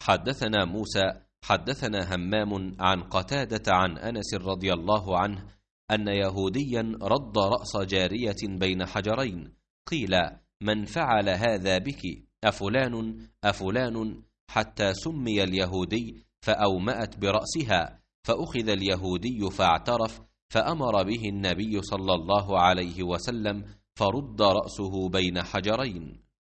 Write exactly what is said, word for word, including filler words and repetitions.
حدثنا موسى حدثنا همام عن قتادة عن أنس رضي الله عنه أن يهوديا رد رأس جارية بين حجرين. قيل: من فعل هذا بك؟ أفلان أفلان؟ حتى سمي اليهودي فأومأت برأسها، فأخذ اليهودي فاعترف، فأمر به النبي صلى الله عليه وسلم فرد رأسه بين حجرين.